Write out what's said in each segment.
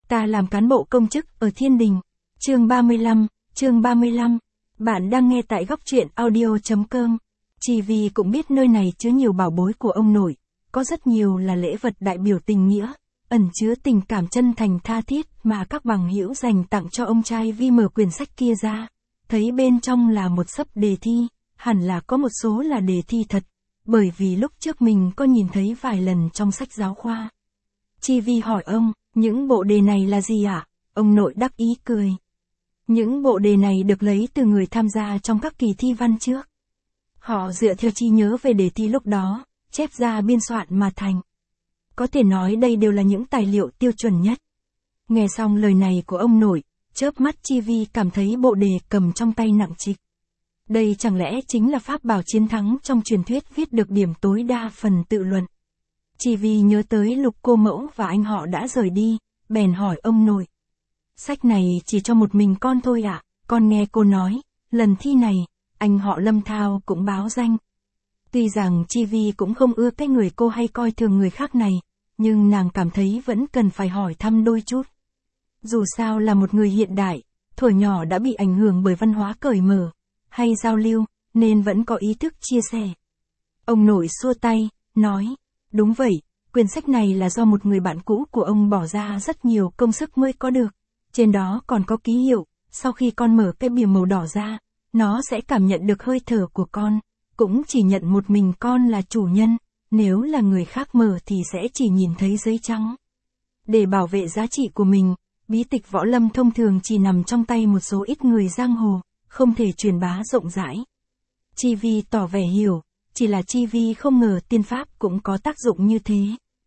Ta làm cán bộ công chức ở Thiên Đình. Chương 35. Bạn đang nghe tại góc truyện audio.com. Chỉ vì cũng biết nơi này chứa nhiều bảo bối của ông nội, có rất nhiều là lễ vật đại biểu tình nghĩa, ẩn chứa tình cảm chân thành tha thiết mà các bằng hữu dành tặng cho ông trai. Vi mở quyển sách kia ra, thấy bên trong là một xấp đề thi, hẳn là có một số là đề thi thật, bởi vì lúc trước mình có nhìn thấy vài lần trong sách giáo khoa. Chi Vi hỏi ông, những bộ đề này là gì ạ? Ông nội đắc ý cười. Những bộ đề này được lấy từ người tham gia trong các kỳ thi văn trước. Họ dựa theo trí nhớ về đề thi lúc đó, chép ra biên soạn mà thành. Có thể nói đây đều là những tài liệu tiêu chuẩn nhất. Nghe xong lời này của ông nội, chớp mắt Chi Vi cảm thấy bộ đề cầm trong tay nặng trịch. Đây chẳng lẽ chính là pháp bảo chiến thắng trong truyền thuyết viết được điểm tối đa phần tự luận. Chi Vi nhớ tới Lục cô mẫu và anh họ đã rời đi, bèn hỏi ông nội. Sách này chỉ cho một mình con thôi ạ? Con nghe cô nói, lần thi này, anh họ Lâm Thao cũng báo danh. Tuy rằng Chi Vi cũng không ưa cái người cô hay coi thường người khác này, nhưng nàng cảm thấy vẫn cần phải hỏi thăm đôi chút. Dù sao là một người hiện đại, thuở nhỏ đã bị ảnh hưởng bởi văn hóa cởi mở, hay giao lưu, nên vẫn có ý thức chia sẻ. Ông nội xua tay, nói, đúng vậy, quyển sách này là do một người bạn cũ của ông bỏ ra rất nhiều công sức mới có được. Trên đó còn có ký hiệu, sau khi con mở cái bìa màu đỏ ra, nó sẽ cảm nhận được hơi thở của con, cũng chỉ nhận một mình con là chủ nhân, nếu là người khác mở thì sẽ chỉ nhìn thấy giấy trắng. Để bảo vệ giá trị của mình, bí tịch võ lâm thông thường chỉ nằm trong tay một số ít người giang hồ, không thể truyền bá rộng rãi. Chi Vi tỏ vẻ hiểu, chỉ là Chi Vi không ngờ tiên pháp cũng có tác dụng như thế.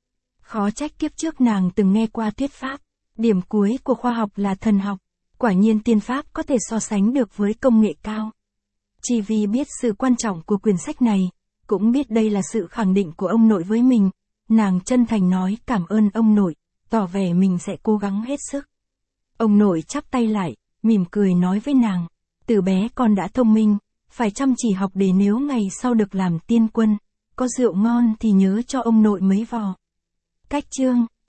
Khó trách kiếp trước nàng từng nghe qua thuyết pháp, điểm cuối của khoa học là thần học, quả nhiên tiên pháp có thể so sánh được với công nghệ cao. Chi Vi biết sự quan trọng của quyển sách này, cũng biết đây là sự khẳng định của ông nội với mình, nàng chân thành nói cảm ơn ông nội, tỏ vẻ mình sẽ cố gắng hết sức. Ông nội chắp tay lại, mỉm cười nói với nàng, từ bé con đã thông minh, phải chăm chỉ học để nếu ngày sau được làm tiên quân, có rượu ngon thì nhớ cho ông nội mấy vò. Cách chương